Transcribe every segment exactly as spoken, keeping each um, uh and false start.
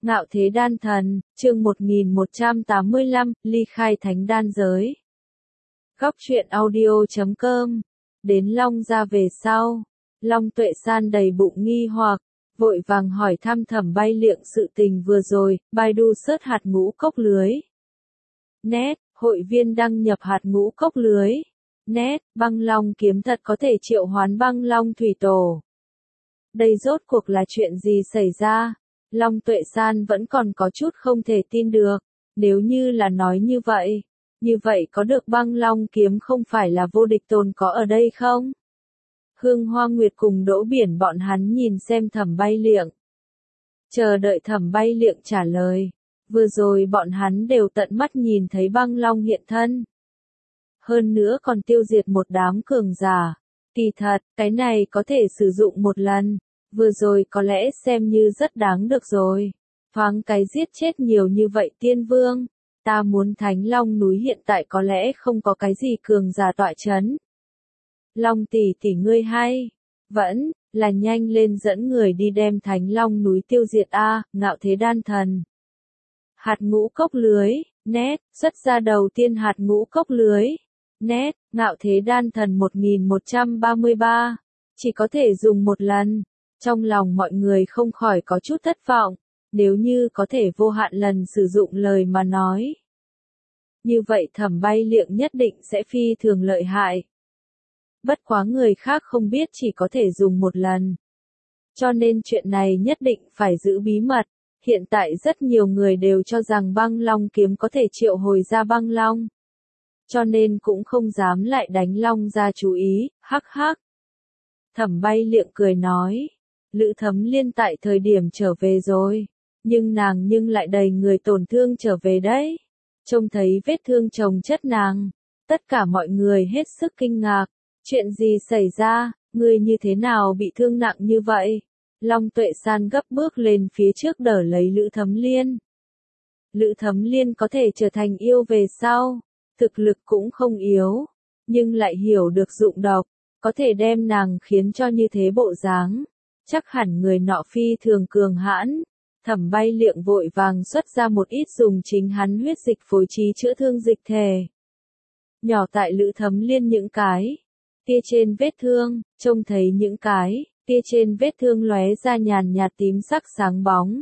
Ngạo Thế Đan Thần, chương một nghìn một trăm tám mươi lăm, ly khai thánh đan giới. Góc truyện audio chấm com. Đến Long Gia về sau, Long Tuệ San đầy bụng nghi hoặc, vội vàng hỏi thăm Thẩm Bay Liệng sự tình vừa rồi. Baidu search hạt ngũ cốc lưới. Net, hội viên đăng nhập hạt ngũ cốc lưới. Net, băng long kiếm thật có thể triệu hoán băng long thủy tổ. Đây rốt cuộc là chuyện gì xảy ra? Long Tuệ San vẫn còn có chút không thể tin được. Nếu như là nói như vậy, như vậy có được băng long kiếm không phải là vô địch tồn có ở đây không? Hương Hoa Nguyệt cùng Đỗ Biển bọn hắn nhìn xem Thẩm Bay Liệng. Chờ đợi Thẩm Bay Liệng trả lời. Vừa rồi bọn hắn đều tận mắt nhìn thấy băng long hiện thân. Hơn nữa còn tiêu diệt một đám cường giả. Kỳ thật, cái này có thể sử dụng một lần. Vừa rồi có lẽ xem như rất đáng được rồi. Thoáng cái giết chết nhiều như vậy tiên vương. Ta muốn Thánh Long núi hiện tại có lẽ không có cái gì cường giả tọa chấn. Long tỷ tỷ ngươi hay. Vẫn, là nhanh lên dẫn người đi đem Thánh Long núi tiêu diệt a. Ngạo Thế Đan Thần. Hạt ngũ cốc lưới, nét, xuất ra đầu tiên hạt ngũ cốc lưới. Nét, Ngạo Thế Đan Thần một nghìn một trăm ba mươi ba. Chỉ có thể dùng một lần. Trong lòng mọi người không khỏi có chút thất vọng, nếu như có thể vô hạn lần sử dụng lời mà nói. Như vậy Thẩm Bay Liệng nhất định sẽ phi thường lợi hại. Bất quá người khác không biết chỉ có thể dùng một lần. Cho nên chuyện này nhất định phải giữ bí mật. Hiện tại rất nhiều người đều cho rằng băng long kiếm có thể triệu hồi ra băng long. Cho nên cũng không dám lại đánh Long Gia chú ý, hắc hắc. Thẩm Bay Liệng cười nói. Lữ Thấm Liên tại thời điểm trở về rồi, nhưng nàng nhưng lại đầy người tổn thương trở về đấy. Trông thấy vết thương chồng chất nàng, tất cả mọi người hết sức kinh ngạc. Chuyện gì xảy ra, ngươi như thế nào bị thương nặng như vậy? Long Tuệ San gấp bước lên phía trước đỡ lấy Lữ Thấm Liên. Lữ Thấm Liên có thể trở thành yêu về sau, thực lực cũng không yếu, nhưng lại hiểu được dụng độc, có thể đem nàng khiến cho như thế bộ dáng. Chắc hẳn người nọ phi thường cường hãn. Thẩm Bay Liệng vội vàng xuất ra một ít dùng chính hắn huyết dịch phối trí chữa thương dịch thể. Nhỏ tại Lữ Thấm Liên những cái tia trên vết thương, trông thấy những cái tia trên vết thương lóe ra nhàn nhạt tím sắc sáng bóng.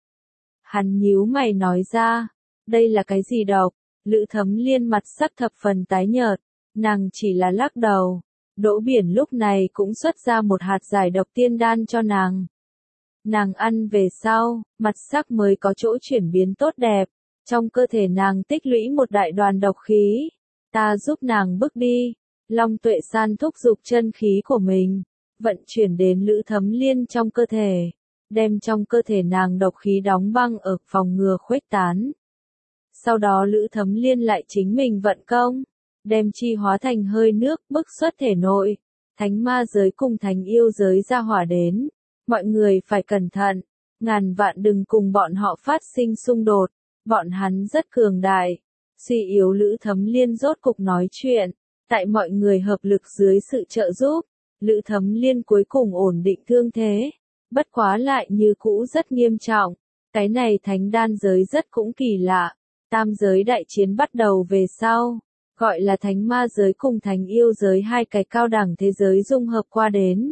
Hắn nhíu mày nói ra, đây là cái gì độc? Lữ Thấm Liên mặt sắc thập phần tái nhợt, nàng chỉ là lắc đầu. Đỗ Biển lúc này cũng xuất ra một hạt giải độc tiên đan cho nàng. Nàng ăn về sau, mặt sắc mới có chỗ chuyển biến tốt đẹp. Trong cơ thể nàng tích lũy một đại đoàn độc khí. Ta giúp nàng bước đi. Long Tuệ San thúc giục chân khí của mình, vận chuyển đến Lữ Thấm Liên trong cơ thể. Đem trong cơ thể nàng độc khí đóng băng ở phòng ngừa khuếch tán. Sau đó Lữ Thấm Liên lại chính mình vận công. Đem chi hóa thành hơi nước bức xuất thể nội. Thánh ma giới cùng thánh yêu giới ra hỏa đến. Mọi người phải cẩn thận. Ngàn vạn đừng cùng bọn họ phát sinh xung đột. Bọn hắn rất cường đại. Suy yếu Lữ Thấm Liên rốt cục nói chuyện. Tại mọi người hợp lực dưới sự trợ giúp, Lữ Thấm Liên cuối cùng ổn định thương thế. Bất quá lại như cũ rất nghiêm trọng. Cái này thánh đan giới rất cũng kỳ lạ. Tam giới đại chiến bắt đầu về sau. Gọi là thánh ma giới cùng thánh yêu giới hai cái cao đẳng thế giới dung hợp qua đến.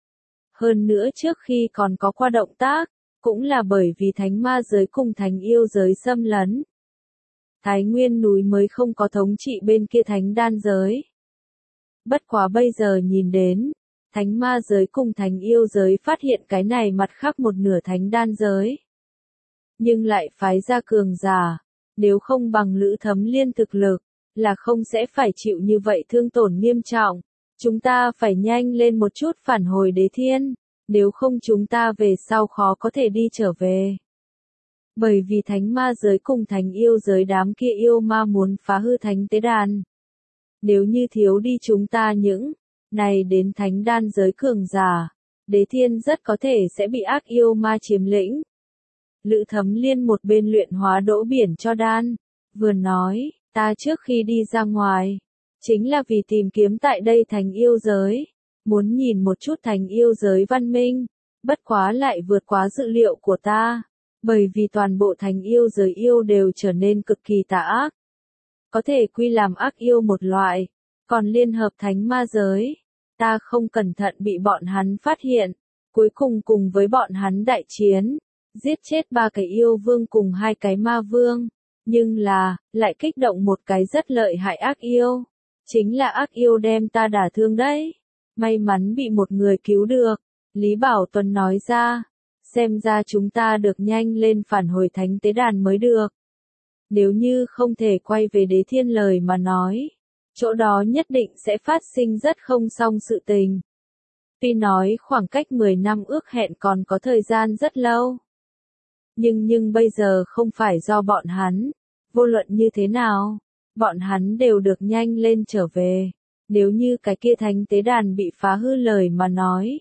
Hơn nữa trước khi còn có qua động tác, cũng là bởi vì thánh ma giới cùng thánh yêu giới xâm lấn. Thái Nguyên núi mới không có thống trị bên kia thánh đan giới. Bất quá bây giờ nhìn đến, thánh ma giới cùng thánh yêu giới phát hiện cái này mặt khác một nửa thánh đan giới. Nhưng lại phái ra cường giả, nếu không bằng Lữ Thấm Liên thực lực, là không sẽ phải chịu như vậy thương tổn nghiêm trọng. Chúng ta phải nhanh lên một chút phản hồi Đế Thiên, nếu không chúng ta về sau khó có thể đi trở về. Bởi vì thánh ma giới cùng thánh yêu giới đám kia yêu ma muốn phá hư thánh tế đàn. Nếu như thiếu đi chúng ta những này đến thánh đan giới cường giả, Đế Thiên rất có thể sẽ bị ác yêu ma chiếm lĩnh. Lữ Thấm Liên một bên luyện hóa Đỗ Biển cho đan, vừa nói, ta trước khi đi ra ngoài, chính là vì tìm kiếm tại đây thánh yêu giới, muốn nhìn một chút thánh yêu giới văn minh, bất quá lại vượt quá dự liệu của ta. Bởi vì toàn bộ thánh yêu giới yêu đều trở nên cực kỳ tà ác. Có thể quy làm ác yêu một loại, còn liên hợp thánh ma giới, ta không cẩn thận bị bọn hắn phát hiện, cuối cùng cùng với bọn hắn đại chiến, giết chết ba cái yêu vương cùng hai cái ma vương, nhưng là, lại kích động một cái rất lợi hại ác yêu, chính là ác yêu đem ta đả thương đấy, may mắn bị một người cứu được, Lý Bảo Tuấn nói ra, xem ra chúng ta được nhanh lên phản hồi thánh tế đàn mới được. Nếu như không thể quay về đế thiên lời mà nói, chỗ đó nhất định sẽ phát sinh rất không xong sự tình. Tuy nói khoảng cách mười năm ước hẹn còn có thời gian rất lâu. Nhưng nhưng bây giờ không phải do bọn hắn, vô luận như thế nào, bọn hắn đều được nhanh lên trở về. Nếu như cái kia thánh tế đàn bị phá hư lời mà nói,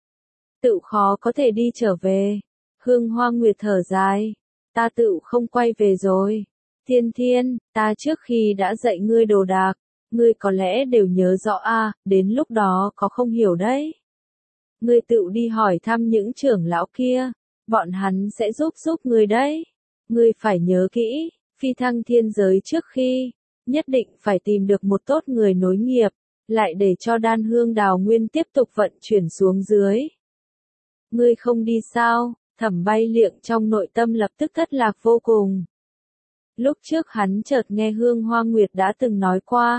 tự khó có thể đi trở về. Hương Hoa Nguyệt thở dài, ta tự không quay về rồi. Thiên Thiên, ta trước khi đã dạy ngươi đồ đạc, ngươi có lẽ đều nhớ rõ a, đến lúc đó có không hiểu đấy. Ngươi tự đi hỏi thăm những trưởng lão kia, bọn hắn sẽ giúp giúp ngươi đấy. Ngươi phải nhớ kỹ, phi thăng thiên giới trước khi, nhất định phải tìm được một tốt người nối nghiệp, lại để cho đan hương đào nguyên tiếp tục vận chuyển xuống dưới. Ngươi không đi sao? Thẩm Bay Liệng trong nội tâm lập tức thất lạc vô cùng. Lúc trước hắn chợt nghe Hương Hoa Nguyệt đã từng nói qua.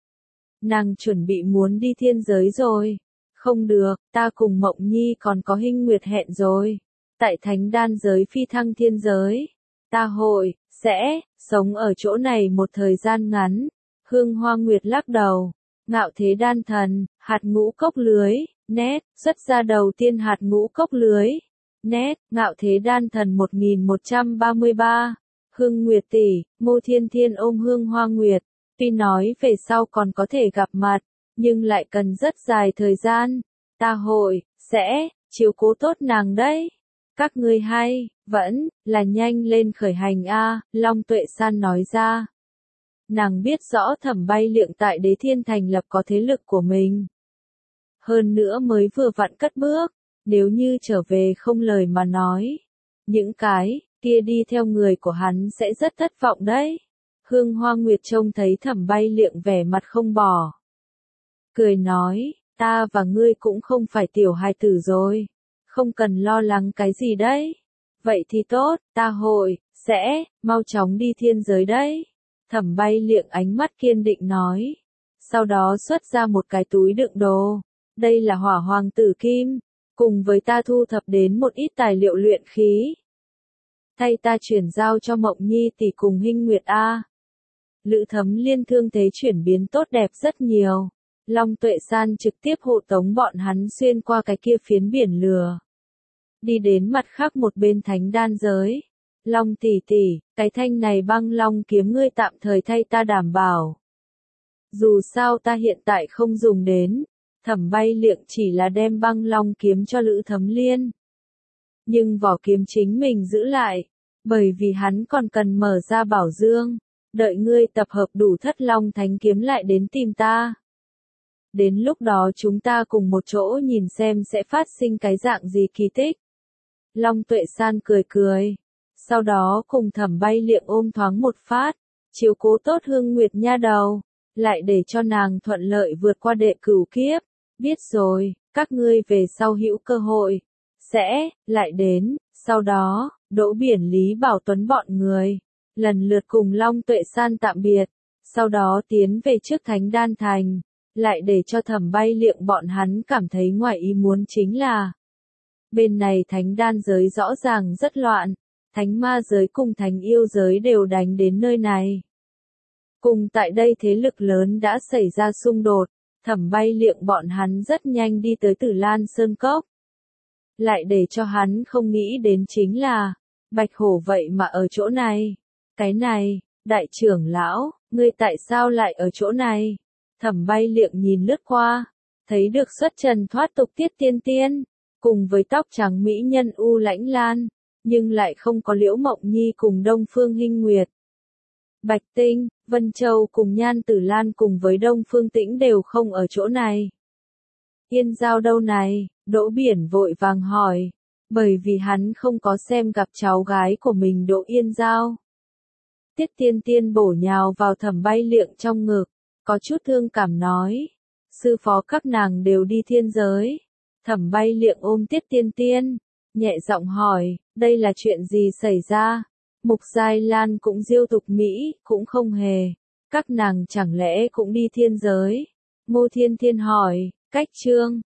Nàng chuẩn bị muốn đi thiên giới rồi. Không được, ta cùng Mộng Nhi còn có Hinh Nguyệt hẹn rồi. Tại thánh đan giới phi thăng thiên giới. Ta hội, sẽ, sống ở chỗ này một thời gian ngắn. Hương Hoa Nguyệt lắc đầu. Ngạo thế đan thần, hạt ngũ cốc lưới, nét, xuất ra đầu tiên hạt ngũ cốc lưới. Nét, ngạo thế đan thần một nghìn một trăm ba mươi ba. Hương Nguyệt tỷ, Ngô Thiên Thiên ôm Hương Hoa Nguyệt, tuy nói về sau còn có thể gặp mặt, nhưng lại cần rất dài thời gian. Ta hội, sẽ, chiếu cố tốt nàng đấy. Các ngươi hay, vẫn, là nhanh lên khởi hành a, Long Tuệ San nói ra. Nàng biết rõ Thẩm Bay Liệng tại Đế Thiên thành lập có thế lực của mình. Hơn nữa mới vừa vặn cất bước, nếu như trở về không lời mà nói. Những cái kia đi theo người của hắn sẽ rất thất vọng đấy. Hương Hoa Nguyệt trông thấy Thẩm Bay Liệng vẻ mặt không bỏ. Cười nói, ta và ngươi cũng không phải tiểu hài tử rồi. Không cần lo lắng cái gì đấy. Vậy thì tốt, ta hội, sẽ, mau chóng đi thiên giới đấy. Thẩm Bay Liệng ánh mắt kiên định nói. Sau đó xuất ra một cái túi đựng đồ. Đây là hỏa hoàng tử kim. Cùng với ta thu thập đến một ít tài liệu luyện khí. Thay ta chuyển giao cho Mộng Nhi tỷ cùng Hinh Nguyệt A. Lữ Thấm Liên thương thế chuyển biến tốt đẹp rất nhiều. Long Tuệ San trực tiếp hộ tống bọn hắn xuyên qua cái kia phiến biển lửa. Đi đến mặt khác một bên thánh đan giới. Long tỷ tỷ, cái thanh này băng long kiếm ngươi tạm thời thay ta đảm bảo. Dù sao ta hiện tại không dùng đến. Thẩm Bay Liệng chỉ là đem băng long kiếm cho Lữ Thấm Liên. Nhưng vỏ kiếm chính mình giữ lại, bởi vì hắn còn cần mở ra bảo dương, đợi ngươi tập hợp đủ thất long thánh kiếm lại đến tìm ta. Đến lúc đó chúng ta cùng một chỗ nhìn xem sẽ phát sinh cái dạng gì kỳ tích. Long Tuệ San cười cười, sau đó cùng Thẩm Bay Liệng ôm thoáng một phát, chiếu cố tốt Hương Nguyệt nha đầu, lại để cho nàng thuận lợi vượt qua đệ cửu kiếp. Biết rồi, các ngươi về sau hữu cơ hội, sẽ, lại đến, sau đó, Đỗ Biển Lý Bảo Tuấn bọn người, lần lượt cùng Long Tuệ San tạm biệt, sau đó tiến về trước Thánh Đan Thành, lại để cho Thẩm Bay Liệng bọn hắn cảm thấy ngoài ý muốn chính là, bên này Thánh Đan giới rõ ràng rất loạn, Thánh Ma giới cùng Thánh Yêu giới đều đánh đến nơi này. Cùng tại đây thế lực lớn đã xảy ra xung đột. Thẩm Bay Liệng bọn hắn rất nhanh đi tới Tử Lan Sơn Cốc. Lại để cho hắn không nghĩ đến chính là, Bạch Hổ vậy mà ở chỗ này. Cái này, đại trưởng lão, ngươi tại sao lại ở chỗ này? Thẩm Bay Liệng nhìn lướt qua, thấy được xuất trần thoát tục Tiết Tiên Tiên, cùng với tóc trắng mỹ nhân U Lãnh Lan, nhưng lại không có Liễu Mộng Nhi cùng Đông Phương Hinh Nguyệt. Bạch Tinh, Vân Châu cùng Nhan Tử Lan cùng với Đông Phương Tĩnh đều không ở chỗ này. Yên Giao đâu này? Đỗ Biển vội vàng hỏi. bởi vì hắn không có xem gặp cháu gái của mình Đỗ Yên Giao. Tiết Tiên Tiên bổ nhào vào Thẩm Bay Liệng trong ngực, có chút thương cảm nói, sư phó các nàng đều đi thiên giới. Thẩm Bay Liệng ôm Tiết Tiên Tiên, nhẹ giọng hỏi, đây là chuyện gì xảy ra? Mục Giai Lan cũng diêu tục Mỹ, cũng không hề. Các nàng chẳng lẽ cũng đi thiên giới? Ngô Thiên Thiên hỏi, cách trương,